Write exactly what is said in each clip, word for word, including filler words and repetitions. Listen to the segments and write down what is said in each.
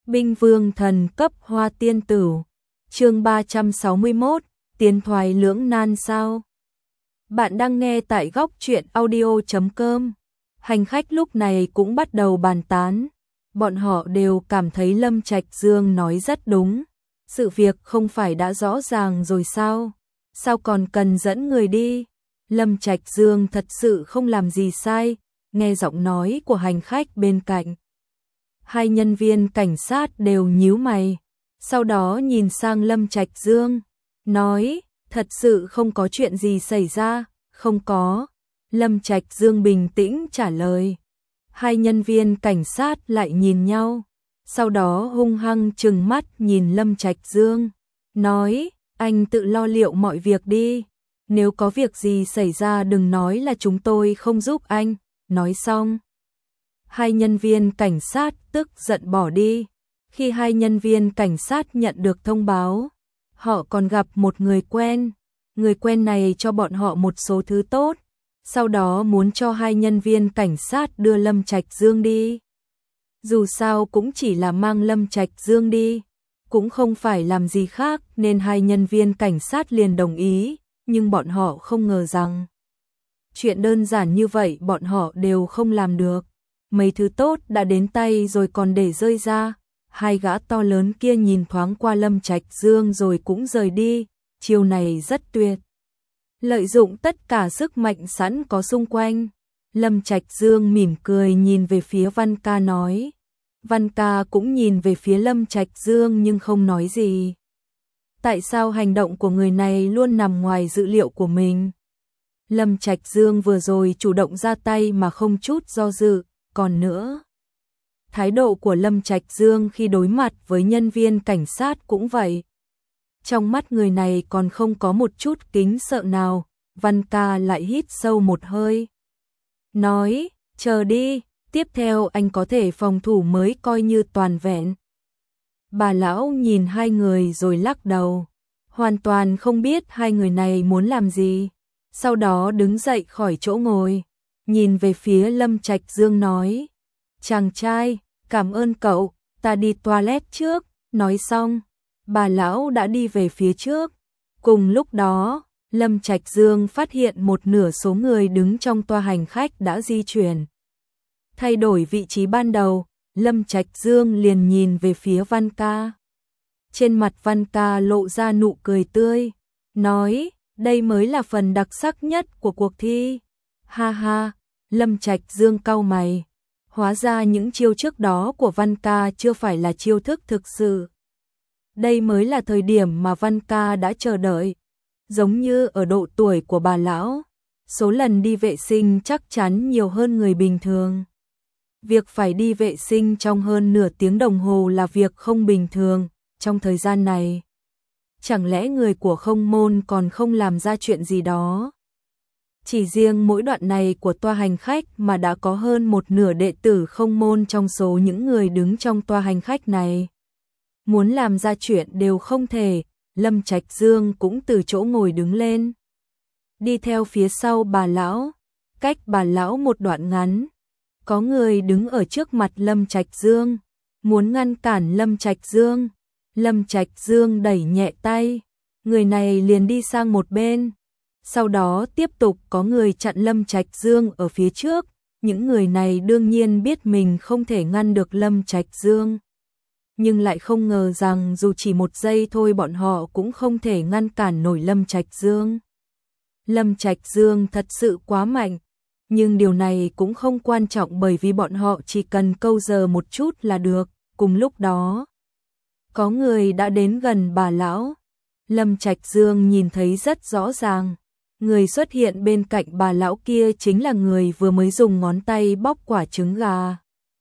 Binh vương thần cấp hoa tiên tử. Chương ba trăm sáu mươi mốt, tiến thoái lưỡng nan sao? Bạn đang nghe tại góc truyện audio chấm com. Hành khách lúc này cũng bắt đầu bàn tán. Bọn họ đều cảm thấy Lâm Trạch Dương nói rất đúng. Sự việc không phải đã rõ ràng rồi sao? Sao còn cần dẫn người đi? Lâm Trạch Dương thật sự không làm gì sai. Nghe giọng nói của hành khách bên cạnh, hai nhân viên cảnh sát đều nhíu mày, sau đó nhìn sang Lâm Trạch Dương, nói, thật sự không có chuyện gì xảy ra, không có. Lâm Trạch Dương bình tĩnh trả lời. Hai nhân viên cảnh sát lại nhìn nhau, sau đó hung hăng trừng mắt nhìn Lâm Trạch Dương, nói, anh tự lo liệu mọi việc đi, nếu có việc gì xảy ra đừng nói là chúng tôi không giúp anh. Nói xong, hai nhân viên cảnh sát tức giận bỏ đi. Khi hai nhân viên cảnh sát nhận được thông báo, họ còn gặp một người quen. Người quen này cho bọn họ một số thứ tốt, sau đó muốn cho hai nhân viên cảnh sát đưa Lâm Trạch Dương đi. Dù sao cũng chỉ là mang Lâm Trạch Dương đi, cũng không phải làm gì khác nên hai nhân viên cảnh sát liền đồng ý, nhưng bọn họ không ngờ rằng chuyện đơn giản như vậy bọn họ đều không làm được. Mấy thứ tốt đã đến tay rồi còn để rơi ra. Hai gã to lớn kia nhìn thoáng qua Lâm Trạch Dương rồi cũng rời đi. Chiêu này rất tuyệt. Lợi dụng tất cả sức mạnh sẵn có xung quanh. Lâm Trạch Dương mỉm cười nhìn về phía Văn Ca nói. Văn Ca cũng nhìn về phía Lâm Trạch Dương nhưng không nói gì. Tại sao hành động của người này luôn nằm ngoài dự liệu của mình? Lâm Trạch Dương vừa rồi chủ động ra tay mà không chút do dự, còn nữa, thái độ của Lâm Trạch Dương khi đối mặt với nhân viên cảnh sát cũng vậy. Trong mắt người này còn không có một chút kính sợ nào. Văn Ca lại hít sâu một hơi, nói, chờ đi, tiếp theo anh có thể phòng thủ mới coi như toàn vẹn. Bà lão nhìn hai người rồi lắc đầu, hoàn toàn không biết hai người này muốn làm gì. Sau đó đứng dậy khỏi chỗ ngồi, nhìn về phía Lâm Trạch Dương nói, chàng trai, cảm ơn cậu, ta đi toilet trước. Nói xong, bà lão đã đi về phía trước. Cùng lúc đó, Lâm Trạch Dương phát hiện một nửa số người đứng trong toa hành khách đã di chuyển. Thay đổi vị trí ban đầu, Lâm Trạch Dương liền nhìn về phía Văn Ca. Trên mặt Văn Ca lộ ra nụ cười tươi, nói, đây mới là phần đặc sắc nhất của cuộc thi. Ha ha, Lâm Trạch Dương cau mày. Hóa ra những chiêu trước đó của Văn Ca chưa phải là chiêu thức thực sự. Đây mới là thời điểm mà Văn Ca đã chờ đợi. Giống như ở độ tuổi của bà lão, số lần đi vệ sinh chắc chắn nhiều hơn người bình thường. Việc phải đi vệ sinh trong hơn nửa tiếng đồng hồ là việc không bình thường. Trong thời gian này, chẳng lẽ người của Không Môn còn không làm ra chuyện gì đó? Chỉ riêng mỗi đoạn này của toa hành khách mà đã có hơn một nửa đệ tử Không Môn trong số những người đứng trong toa hành khách này. Muốn làm ra chuyện đều không thể. Lâm Trạch Dương cũng từ chỗ ngồi đứng lên, đi theo phía sau bà lão. Cách bà lão một đoạn ngắn, có người đứng ở trước mặt Lâm Trạch Dương, muốn ngăn cản Lâm Trạch Dương. Lâm Trạch Dương đẩy nhẹ tay, người này liền đi sang một bên. Sau đó tiếp tục có người chặn Lâm Trạch Dương ở phía trước. Những người này đương nhiên biết mình không thể ngăn được Lâm Trạch Dương, nhưng lại không ngờ rằng dù chỉ một giây thôi bọn họ cũng không thể ngăn cản nổi Lâm Trạch Dương. Lâm Trạch Dương thật sự quá mạnh, nhưng điều này cũng không quan trọng bởi vì bọn họ chỉ cần câu giờ một chút là được. Cùng lúc đó, có người đã đến gần bà lão. Lâm Trạch Dương nhìn thấy rất rõ ràng, người xuất hiện bên cạnh bà lão kia chính là người vừa mới dùng ngón tay bóc quả trứng gà.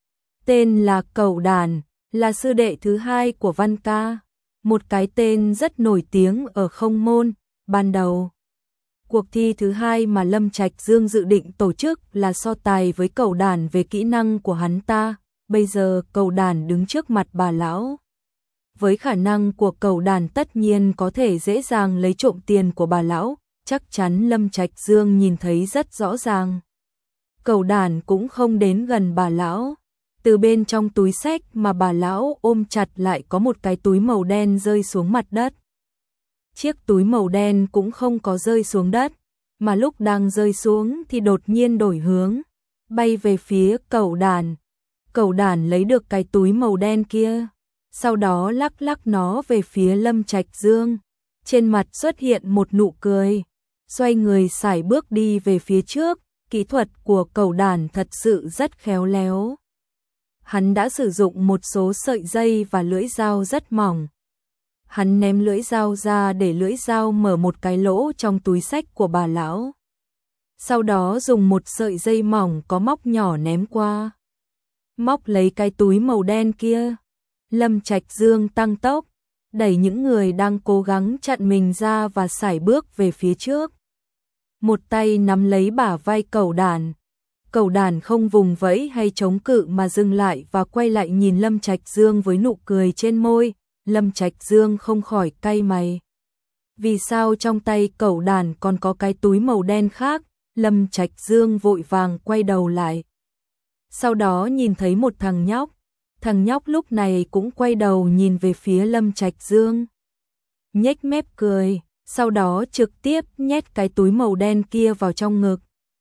Tên là Cẩu Đản, là sư đệ thứ hai của Văn Ca, một cái tên rất nổi tiếng ở Không Môn. Ban đầu, cuộc thi thứ hai mà Lâm Trạch Dương dự định tổ chức là so tài với Cẩu Đản về kỹ năng của hắn ta. Bây giờ Cẩu Đản đứng trước mặt bà lão. Với khả năng của Cẩu Đản tất nhiên có thể dễ dàng lấy trộm tiền của bà lão, chắc chắn Lâm Trạch Dương nhìn thấy rất rõ ràng. Cẩu Đản cũng không đến gần bà lão. Từ bên trong túi xách mà bà lão ôm chặt lại có một cái túi màu đen rơi xuống mặt đất. Chiếc túi màu đen cũng không có rơi xuống đất, mà lúc đang rơi xuống thì đột nhiên đổi hướng, bay về phía cẩu đàn. Cẩu đàn lấy được cái túi màu đen kia, sau đó lắc lắc nó về phía Lâm Trạch Dương, trên mặt xuất hiện một nụ cười, xoay người sải bước đi về phía trước. Kỹ thuật của cẩu đàn thật sự rất khéo léo. Hắn đã sử dụng một số sợi dây và lưỡi dao rất mỏng. Hắn ném lưỡi dao ra để lưỡi dao mở một cái lỗ trong túi xách của bà lão. Sau đó dùng một sợi dây mỏng có móc nhỏ ném qua. Móc lấy cái túi màu đen kia. Lâm Trạch Dương tăng tốc, đẩy những người đang cố gắng chặn mình ra và sải bước về phía trước. Một tay nắm lấy bả vai cẩu đàn. Cẩu đàn không vùng vẫy hay chống cự mà dừng lại và quay lại nhìn Lâm Trạch Dương với nụ cười trên môi. Lâm Trạch Dương không khỏi cay mày. Vì sao trong tay cẩu đàn còn có cái túi màu đen khác? Lâm Trạch Dương vội vàng quay đầu lại. Sau đó nhìn thấy một thằng nhóc. Thằng nhóc lúc này cũng quay đầu nhìn về phía Lâm Trạch Dương. Nhếch mép cười, sau đó trực tiếp nhét cái túi màu đen kia vào trong ngực.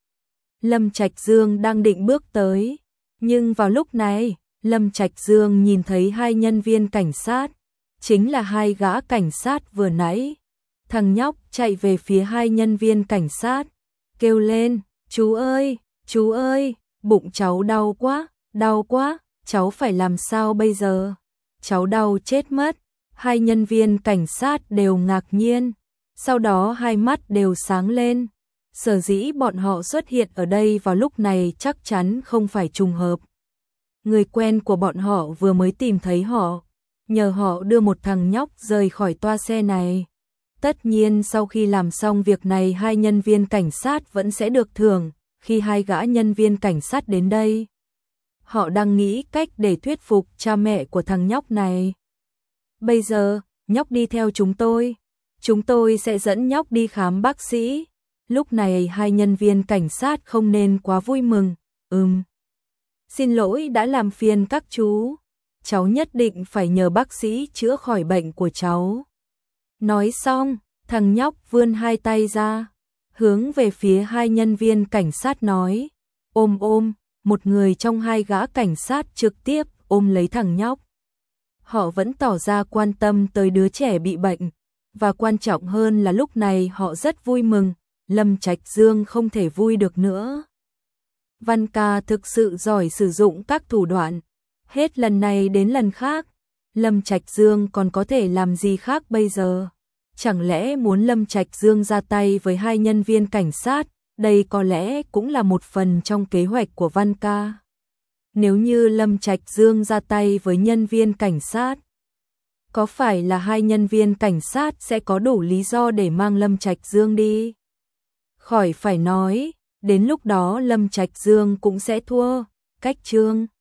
Lâm Trạch Dương đang định bước tới, nhưng vào lúc này, Lâm Trạch Dương nhìn thấy hai nhân viên cảnh sát, chính là hai gã cảnh sát vừa nãy. Thằng nhóc chạy về phía hai nhân viên cảnh sát, kêu lên, chú ơi, chú ơi, bụng cháu đau quá, đau quá, cháu phải làm sao bây giờ? Cháu đau chết mất. Hai nhân viên cảnh sát đều ngạc nhiên, sau đó hai mắt đều sáng lên. Sở dĩ bọn họ xuất hiện ở đây vào lúc này chắc chắn không phải trùng hợp. Người quen của bọn họ vừa mới tìm thấy họ, nhờ họ đưa một thằng nhóc rời khỏi toa xe này. Tất nhiên sau khi làm xong việc này hai nhân viên cảnh sát vẫn sẽ được thưởng. Khi hai gã nhân viên cảnh sát đến đây, họ đang nghĩ cách để thuyết phục cha mẹ của thằng nhóc này. Bây giờ, nhóc đi theo chúng tôi. Chúng tôi sẽ dẫn nhóc đi khám bác sĩ. Lúc này hai nhân viên cảnh sát không nên quá vui mừng. Ừm. Xin lỗi đã làm phiền các chú. Cháu nhất định phải nhờ bác sĩ chữa khỏi bệnh của cháu. Nói xong, thằng nhóc vươn hai tay ra, hướng về phía hai nhân viên cảnh sát nói. Ôm ôm, một người trong hai gã cảnh sát trực tiếp ôm lấy thằng nhóc. Họ vẫn tỏ ra quan tâm tới đứa trẻ bị bệnh, và quan trọng hơn là lúc này họ rất vui mừng. Lâm Trạch Dương không thể vui được nữa. Văn ca thực sự giỏi sử dụng các thủ đoạn, hết lần này đến lần khác. Lâm Trạch Dương còn có thể làm gì khác bây giờ? Chẳng lẽ muốn Lâm Trạch Dương ra tay với hai nhân viên cảnh sát? Đây có lẽ cũng là một phần trong kế hoạch của Văn ca. Nếu như Lâm Trạch Dương ra tay với nhân viên cảnh sát, có phải là hai nhân viên cảnh sát sẽ có đủ lý do để mang Lâm Trạch Dương đi? Khỏi phải nói, đến lúc đó Lâm Trạch Dương cũng sẽ thua. Cách chương